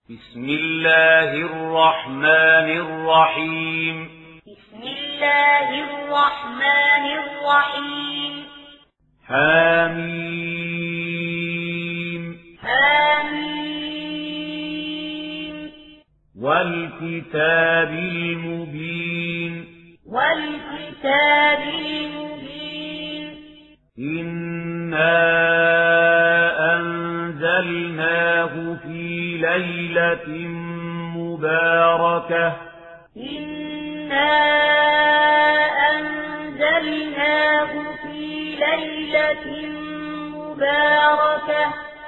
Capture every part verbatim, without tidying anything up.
بسم الله الرحمن الرحيم بسم الله الرحمن الرحيم حميم حميم والكتاب المبين والكتاب المبين إنا أنزلناه في ليلة مباركة إنا أنزلناه في ليلة مباركة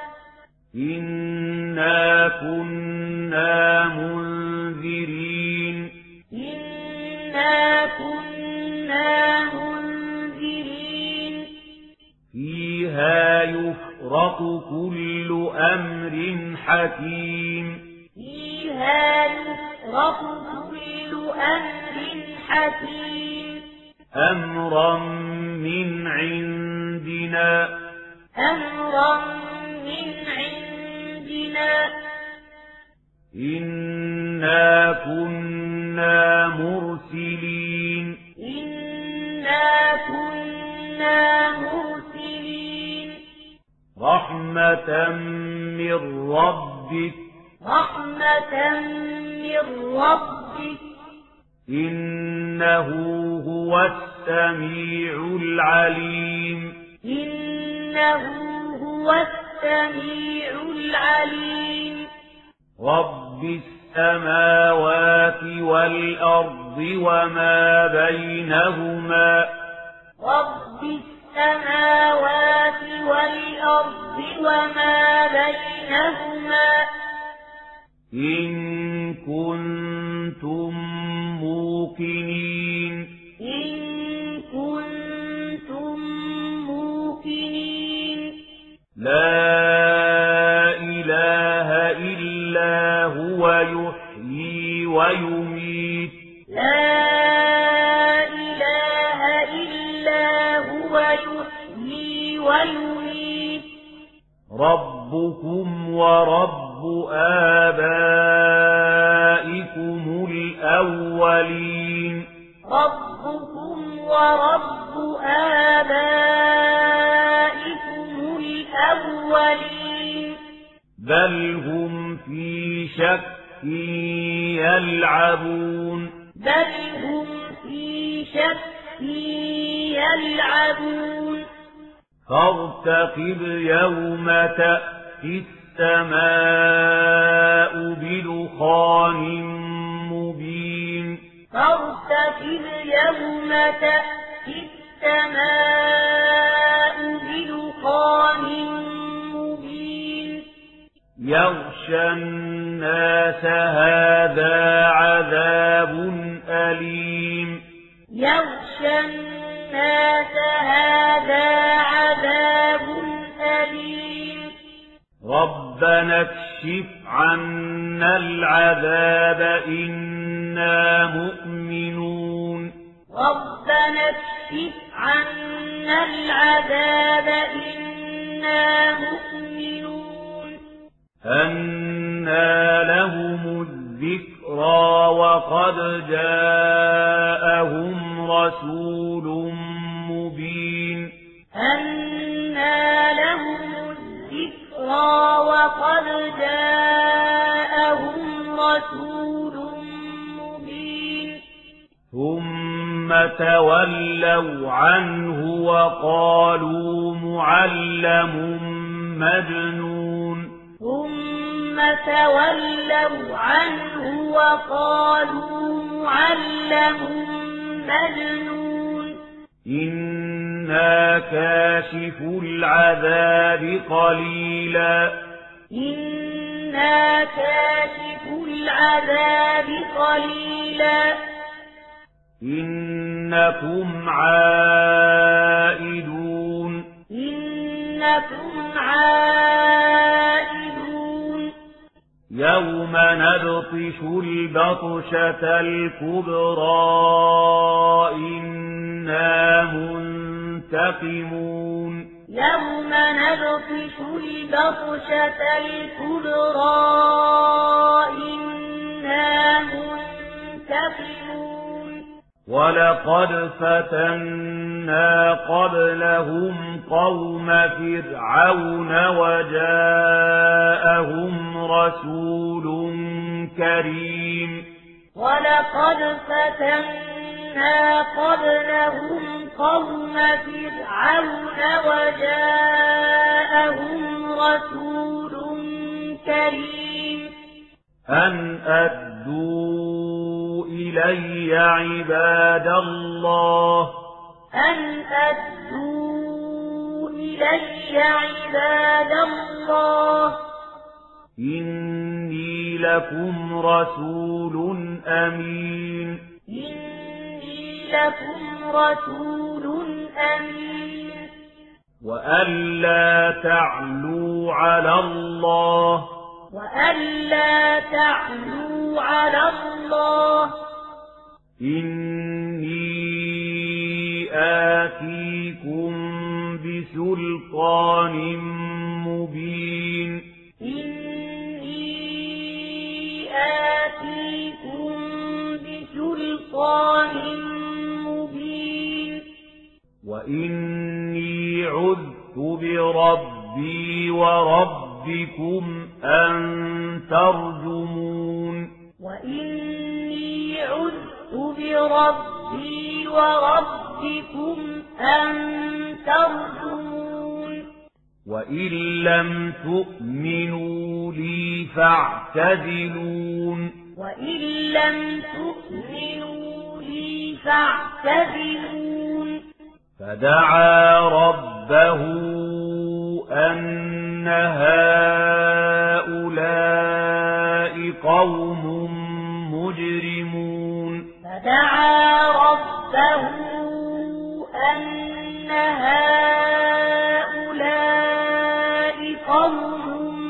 إنا كنا منذرين إنا كنا منذرين فيها يفرق كل أمر حكيم فيها يفرق كل أمر حكيم أمرا من عندنا أمرا من عندنا إنا كنا مرسلين إنا كنا مرسلين رحمة من ربك رحمة من ربك إنه هو السميع العليم إنه هو السميع العليم رب السماوات والأرض وما بينهما رب السماوات والأرض وما بينهما إن كنتم موقنين إن كنتم موقنين لا إله إلا هو يحيي ويميت لا إله إلا هو يحيي ويميت ربكم ورب آبائكم الأولين ربكم ورب آبائكم الأولين بل هم في شك يلعبون بل هم في شك يلعبون فارتقب يوم تأتي السماء بدخان مبين فارتقب يوم تأتي السماء بدخان مبين يغشى الناس هذا عذاب أليم يغشى الناس هذا عذاب أليم ربنا اكشف عنا العذاب إنا مؤمنون ربنا اكشف عنا العذاب إنا مؤمنون أنى لهم الذكرى وقد جاءهم رسول مبين أنى لهم الذكرى وقد جاءهم رسول مبين ثم تولوا عنه وقالوا معلم مجنون ثم تولوا عنه وقالوا معلم مجنون إنا كاشف العذاب قليلا إنا كاشف العذاب قليلا إنكم عائدون إنكم عائدون يوم نبطش البطشة الكبرى إنا منتقمون يوم نبطش البطشة الكبرى ولقد فتنا قبلهم قوم فرعون وجاءهم رسول كريم ولقد فتنا قبلهم قوم فرعون وجاءهم رسول كريم أن أدوا إلي عباد الله أن أدوا إلي عباد الله إني لكم رسول أمين إني لكم رسول أمين وألا تعلوا على الله وألا تعلوا على الله إني آتيكم بسلطان مبين إني آتيكم بسلطان مبين وإني عذت بربي وربكم أن ترجمون وإني عذت بربي وربكم أن ترجمون وإن لم تؤمنوا لي فاعتزلون وإن لم تؤمنوا لي فاعتزلون فدعا ربه أن هؤلاء قوم مجرمون فدعا ربه أن هؤلاء قوم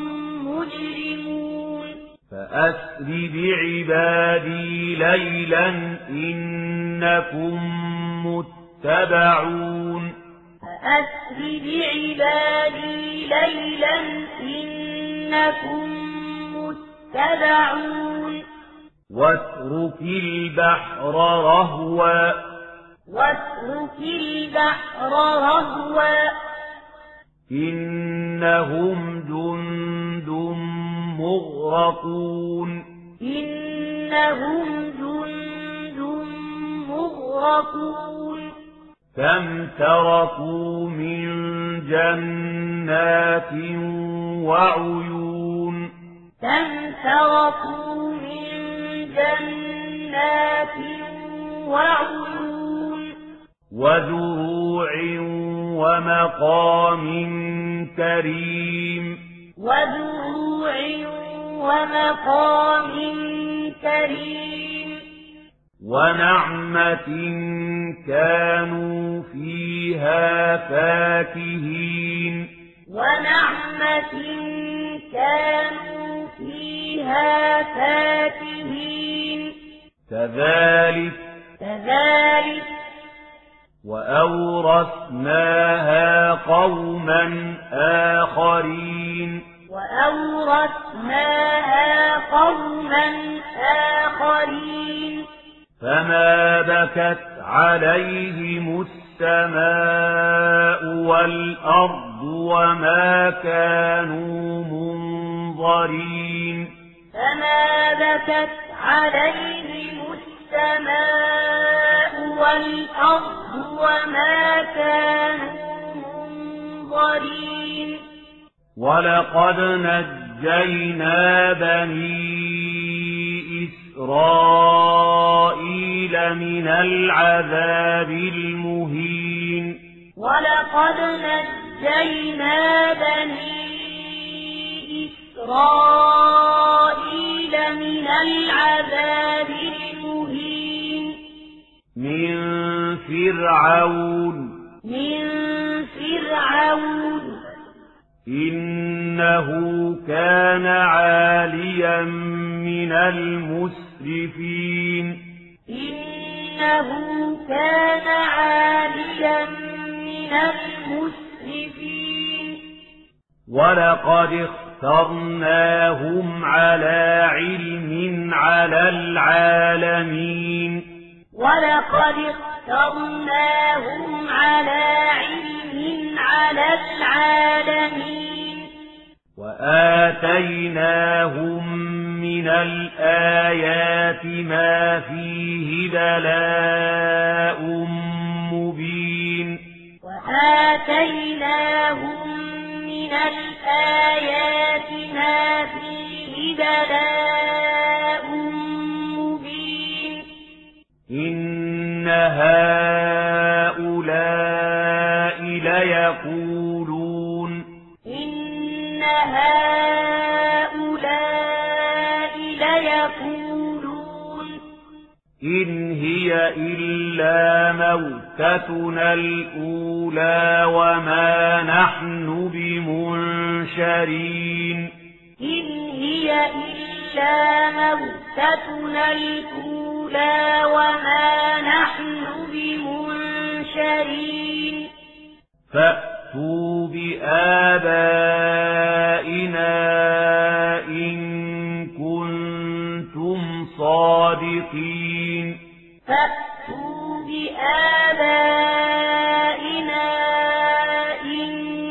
مجرمون فأسر بعبادي ليلا إنكم متبعون فأسر بعبادي ليلا إنكم متبعون واترك البحر رهوا واترك البحر رهوا إنهم جند مغرقون إنهم جند مغرقون كم تركوا من جنات وعيون كم تركوا من جنات وعيون وزروع ومقام كريم وزروع ومقام كريم ونعمة كانوا فيها فاكهين ونعمة كانوا فيها فاكهين كذلك كذلك وأورثناها قوما آخرين وأورثناها قوما آخرين فما بكت عليهم السماء والأرض وما كانوا منظرين فما بكت عليهم السماء والأرض وما كانوا منظرين ولقد نجينا بني إسرائيل من العذاب المهين ولقد نجينا بني إسرائيل من العذاب المهين من فرعون من فرعون إنه كان عاليا من المسرفين إنه كان عاليا من المسرفين ولقد اخترناهم على علم على العالمين ولقد اخترناهم على علم على العالمين وآتيناهم من الآيات ما فيه بلاء مبين وآتيناهم من الآيات ما فيه بلاء مبين إن هؤلاء ليقولون إن هؤلاء ليقولون إن هي إلا موتتنا الأولى وما نحن بمنشرين إن هي إلا موتتنا الأولى وما نحن بمنشرين فأتوا بآبائنا إن كنتم صادقين فأتوا بآبائنا إن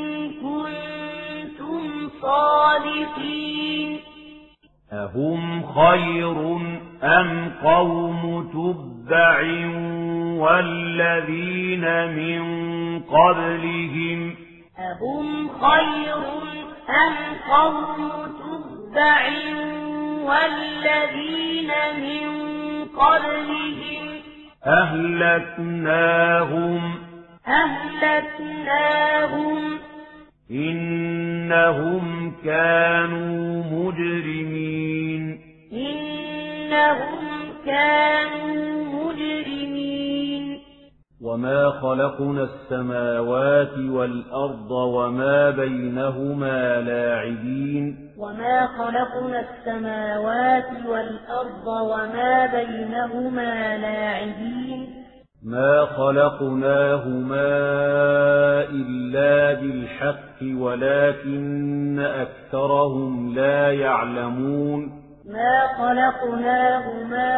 كنتم صادقين أهم خير أم قوم تبع والذين من قبلهم أهم خير أم قوم تبع والذين من قبلهم أهلكناهم أهلكناهم إنهم كانوا مجرمين إنهم كانوا مجرمين وما خلقنا السماوات والأرض وما بينهما لاعبين وما خلقنا السماوات والأرض وما بينهما لاعبين ما خلقناهما إلا بالحق ولكن أكثرهم لا يعلمون ما خلقناهما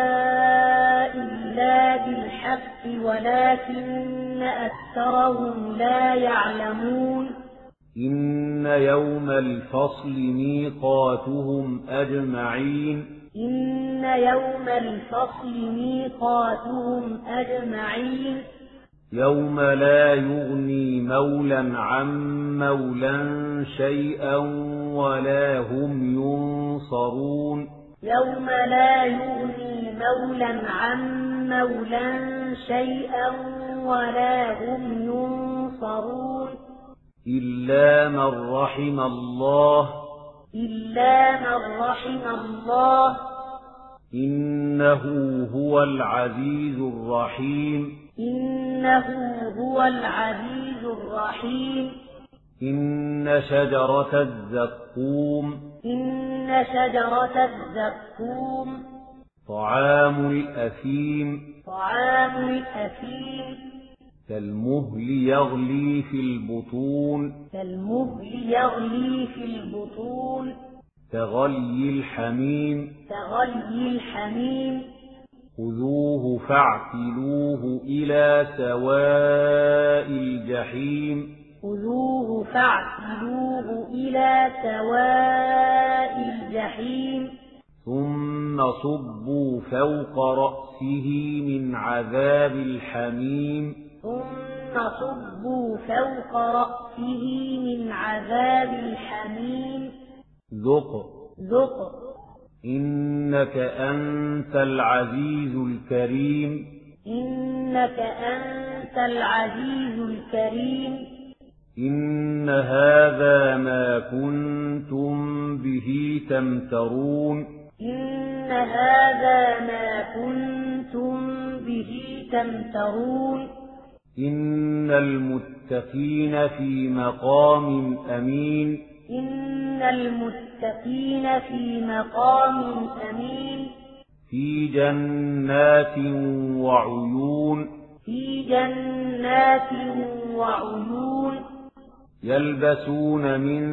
إلا بالحق ولكن أكثرهم لا يعلمون إن يوم الفصل ميقاتهم أجمعين إن يوم الفصل ميقاتهم أجمعين يوم لا يغني مولا عن مولا شيئا ولا هم ينصرون يوم لا يغني مولا عن مولا شيئا ولا هم ينصرون إلا من رحم الله إلا من رحم الله إنه هو العزيز الرحيم إنه هو العزيز الرحيم إن شجرة الزقوم إن شجرة الزقوم طعام الأثيم طعام الأثيم كالمهل يغلي في البطون كالمهل يغلي في البطون كغلي الحميم كغلي الحميم خذوه فاعتلوه إلى سواء الجحيم خذوه فاعتلوه إلى سواء الجحيم ثم صبوا فوق رأسه من عذاب الحميم ثم صبوا فوق رأسه من عذاب الحميم ذق ذق إنك أنت العزيز الكريم إنك أنت العزيز الكريم إن هذا ما كنتم به تمترون إن هذا ما كنتم به تمترون إن المتقين في مقام أمين إن المتقين في مقام أمين في جنات وعيون في جنات وعيون يلبسون من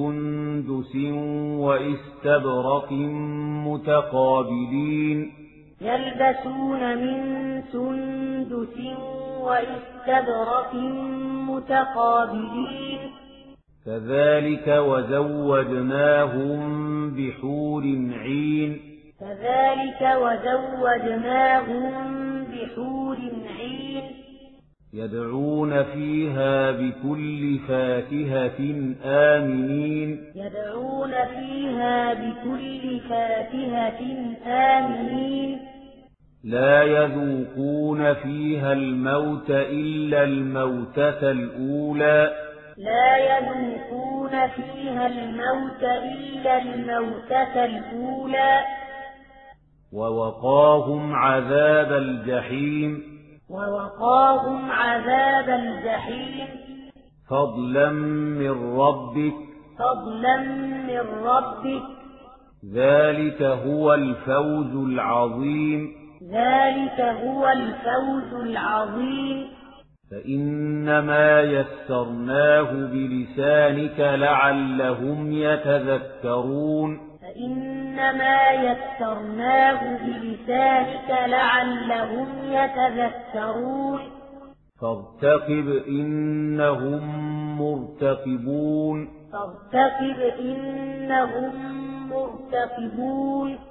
سندس وإستبرق متقابلين يلبسون من سندس وإستبرق متقابلين كذلك وزوجناهم بحور عين كذلك وزوجناهم بحور عين يدعون فيها بكل فاكهة آمنين يدعون فيها بكل فاكهة آمنين لا يذوقون فيها الموت إلا الموتة الأولى لا يذوقون فيها الموت إلا الموتة الأولى ووقاهم عذاب الجحيم ووقاهم عذاب الجحيم فضلا من ربك فضلا من ربك ذلك هو الفوز العظيم ذلك هو الفوز العظيم فإنما يسرناه بلسانك لعلهم يتذكرون فإنما يسرناه بلسانك لعلهم يتذكرون فارتقب إنهم مرتقبون فارتقب إنهم مرتقبون